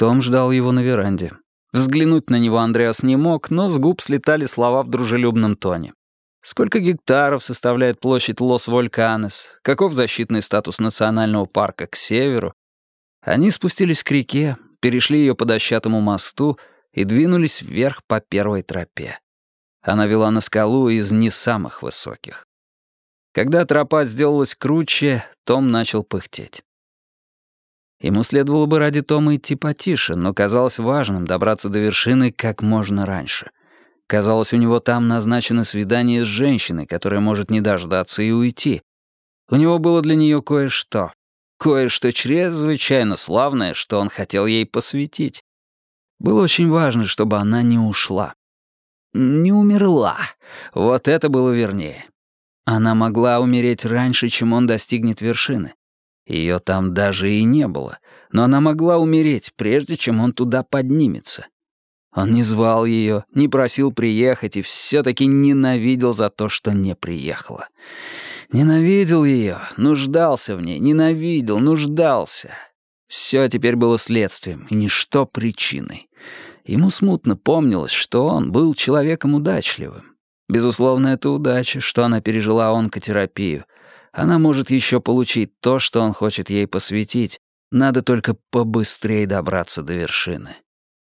Том ждал его на веранде. Взглянуть на него Андреас не мог, но с губ слетали слова в дружелюбном тоне. Сколько гектаров составляет площадь Лос-Вольканес? Каков защитный статус национального парка к северу? Они спустились к реке, перешли ее по дощатому мосту и двинулись вверх по первой тропе. Она вела на скалу из не самых высоких. Когда тропа сделалась круче, Том начал пыхтеть. Ему следовало бы ради Тома идти потише, но казалось важным добраться до вершины как можно раньше. Казалось, у него там назначено свидание с женщиной, которая может не дождаться и уйти. У него было для нее кое-что. Кое-что чрезвычайно славное, что он хотел ей посвятить. Было очень важно, чтобы она не ушла. Не умерла. Вот это было вернее. Она могла умереть раньше, чем он достигнет вершины. Ее там даже и не было, но она могла умереть, прежде чем он туда поднимется. Он не звал ее, не просил приехать и все-таки ненавидел за то, что не приехала. Ненавидел ее, нуждался в ней, ненавидел, нуждался. Все теперь было следствием, и ничто причиной. Ему смутно помнилось, что он был человеком удачливым. Безусловно, это удача, что она пережила онкотерапию. Она может еще получить то, что он хочет ей посвятить. Надо только побыстрее добраться до вершины.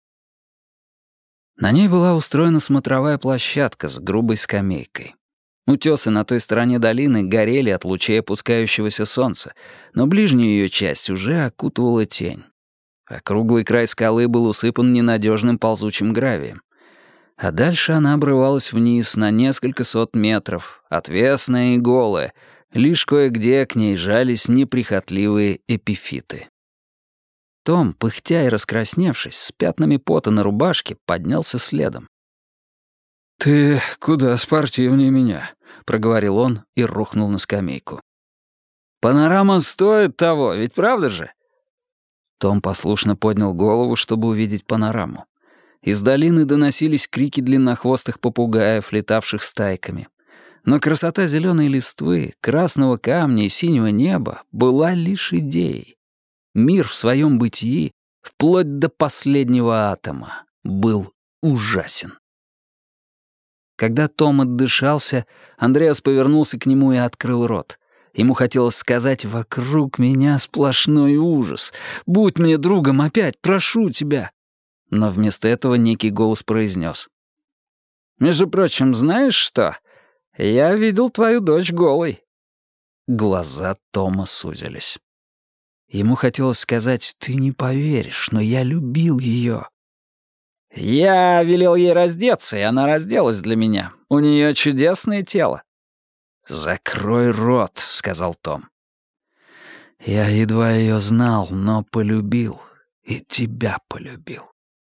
На ней была устроена смотровая площадка с грубой скамейкой. Утесы на той стороне долины горели от лучей опускающегося солнца, но ближнюю ее часть уже окутывала тень. Округлый край скалы был усыпан ненадежным ползучим гравием. А дальше она обрывалась вниз на несколько сот метров, отвесная и голая, лишь кое-где к ней жались неприхотливые эпифиты. Том, пыхтя и раскрасневшись, с пятнами пота на рубашке, поднялся следом. «Ты куда спортивнее меня», — проговорил он и рухнул на скамейку. «Панорама стоит того, ведь правда же?» Том послушно поднял голову, чтобы увидеть панораму. Из долины доносились крики длиннохвостых попугаев, летавших стайками. Но красота зеленой листвы, красного камня и синего неба была лишь идеей. Мир в своем бытии, вплоть до последнего атома, был ужасен. Когда Том отдышался, Андреас повернулся к нему и открыл рот. Ему хотелось сказать: «Вокруг меня сплошной ужас. Будь мне другом опять, прошу тебя». Но вместо этого некий голос произнес: «Между прочим, знаешь что? Я видел твою дочь голой». Глаза Тома сузились. Ему хотелось сказать: «Ты не поверишь, но я любил ее». «Я велел ей раздеться, и она разделась для меня. У нее чудесное тело». «Закрой рот», — сказал Том. «Я едва ее знал, но полюбил, и тебя полюбил».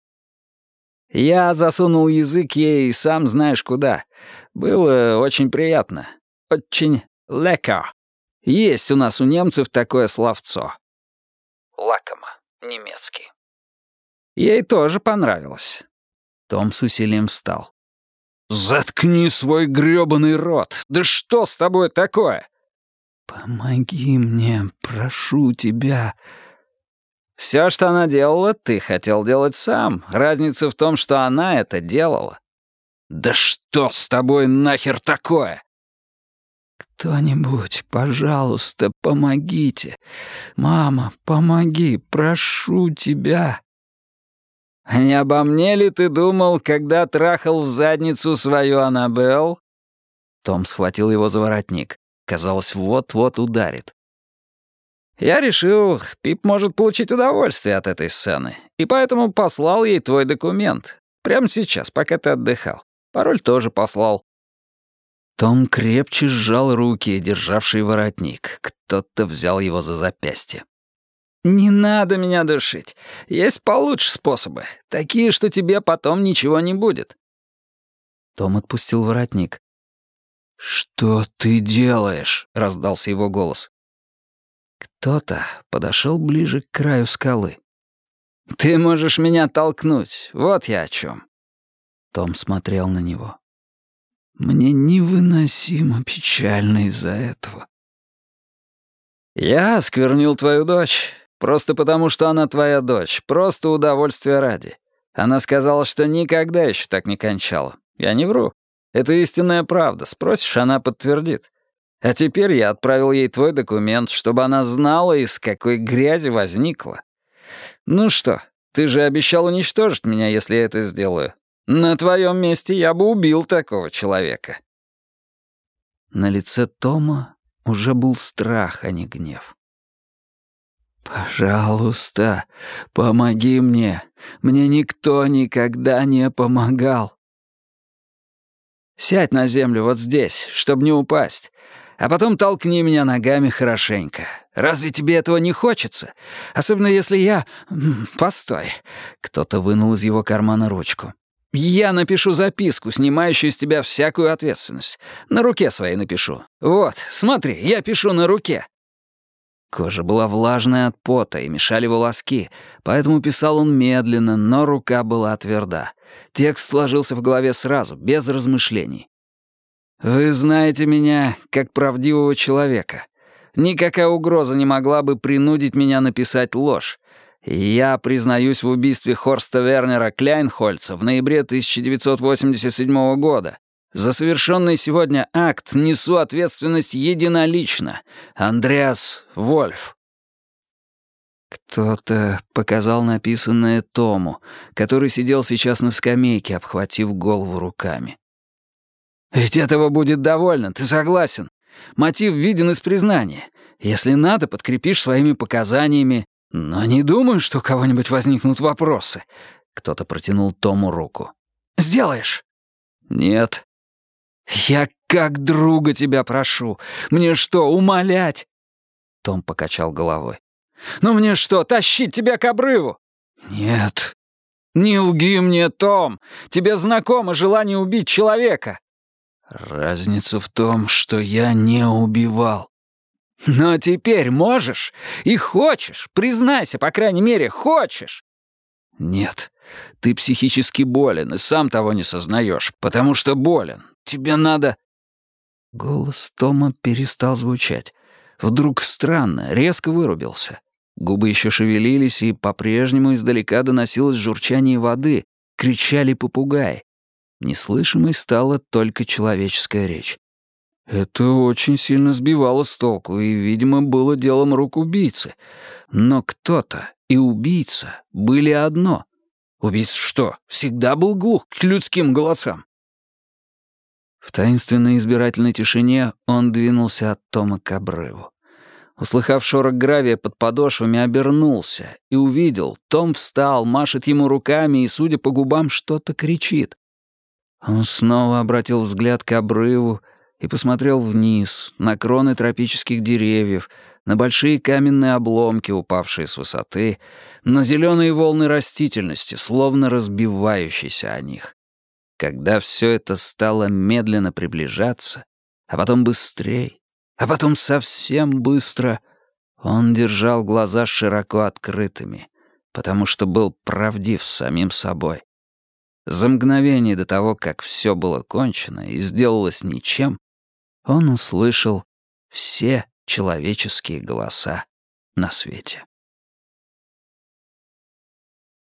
Я засунул язык ей, сам знаешь куда. Было очень приятно. Очень lecker. Есть у нас у немцев такое словцо. Лакомо, немецкий. Ей тоже понравилось. Том с усилием встал. «Заткни свой грёбаный рот! Да что с тобой такое?» «Помоги мне, прошу тебя». «Все, что она делала, ты хотел делать сам. Разница в том, что она это делала». «Да что с тобой нахер такое?» «Кто-нибудь, пожалуйста, помогите. Мама, помоги, прошу тебя». «Не обо мне ли ты думал, когда трахал в задницу свою Аннабелл?» Том схватил его за воротник. Казалось, вот-вот ударит. «Я решил, Пип может получить удовольствие от этой сцены, и поэтому послал ей твой документ. Прямо сейчас, пока ты отдыхал. Пароль тоже послал». Том крепче сжал руки, державшие воротник. Кто-то взял его за запястье. «Не надо меня душить. Есть получше способы. Такие, что тебе потом ничего не будет». Том отпустил воротник. «Что ты делаешь?» — раздался его голос. Кто-то подошел ближе к краю скалы. «Ты можешь меня толкнуть. Вот я о чем». Том смотрел на него. «Мне невыносимо печально из-за этого». «Я осквернил твою дочь. просто потому, что она твоя дочь, просто удовольствие ради. Она сказала, что никогда еще так не кончала. Я не вру. Это истинная правда. Спросишь, она подтвердит. А теперь я отправил ей твой документ, чтобы она знала, из какой грязи возникла. Ну что, ты же обещал уничтожить меня, если я это сделаю. На твоем месте я бы убил такого человека». На лице Тома уже был страх, а не гнев. «Пожалуйста, помоги мне. Мне никто никогда не помогал». «Сядь на землю вот здесь, чтобы не упасть, а потом толкни меня ногами хорошенько. Разве тебе этого не хочется? Особенно если я... Постой». Кто-то вынул из его кармана ручку. «Я напишу записку, снимающую с тебя всякую ответственность. На руке своей напишу. Вот, смотри, я пишу на руке». Кожа была влажная от пота и мешали волоски, поэтому писал он медленно, но рука была тверда. Текст сложился в голове сразу, без размышлений. «Вы знаете меня как правдивого человека. Никакая угроза не могла бы принудить меня написать ложь. Я признаюсь в убийстве Хорста Вернера Кляйнхольца в ноябре 1987 года. За совершенный сегодня акт несу ответственность единолично. Андреас Вольф». Кто-то показал написанное Тому, который сидел сейчас на скамейке, обхватив голову руками. «Ведь этого будет довольно, ты согласен? Мотив виден из признания. Если надо, подкрепишь своими показаниями. Но не думаю, что у кого-нибудь возникнут вопросы». Кто-то протянул Тому руку. «Сделаешь?» «Нет». «Я как друга тебя прошу. Мне что, умолять?» Том покачал головой. «Ну мне что, тащить тебя к обрыву?» «Нет». «Не лги мне, Том. Тебе знакомо желание убить человека». «Разница в том, что я не убивал». «Но теперь можешь и хочешь. Признайся, по крайней мере, хочешь». «Нет, ты психически болен и сам того не сознаешь, потому что болен. Тебе надо...» Голос Тома перестал звучать. Вдруг странно, резко вырубился. Губы еще шевелились, и по-прежнему издалека доносилось журчание воды, кричали попугаи. Неслышимой стала только человеческая речь. Это очень сильно сбивало с толку и, видимо, было делом рук убийцы. Но кто-то и убийца были одно. Убийца что, всегда был глух к людским голосам? В таинственной избирательной тишине он двинулся от Тома к обрыву. Услыхав шорох гравия под подошвами, обернулся и увидел. Том встал, машет ему руками и, судя по губам, что-то кричит. Он снова обратил взгляд к обрыву и посмотрел вниз, на кроны тропических деревьев, на большие каменные обломки, упавшие с высоты, на зеленые волны растительности, словно разбивающиеся о них. Когда все это стало медленно приближаться, а потом быстрей, а потом совсем быстро, он держал глаза широко открытыми, потому что был правдив с самим собой. За мгновение до того, как все было кончено и сделалось ничем, он услышал все человеческие голоса на свете.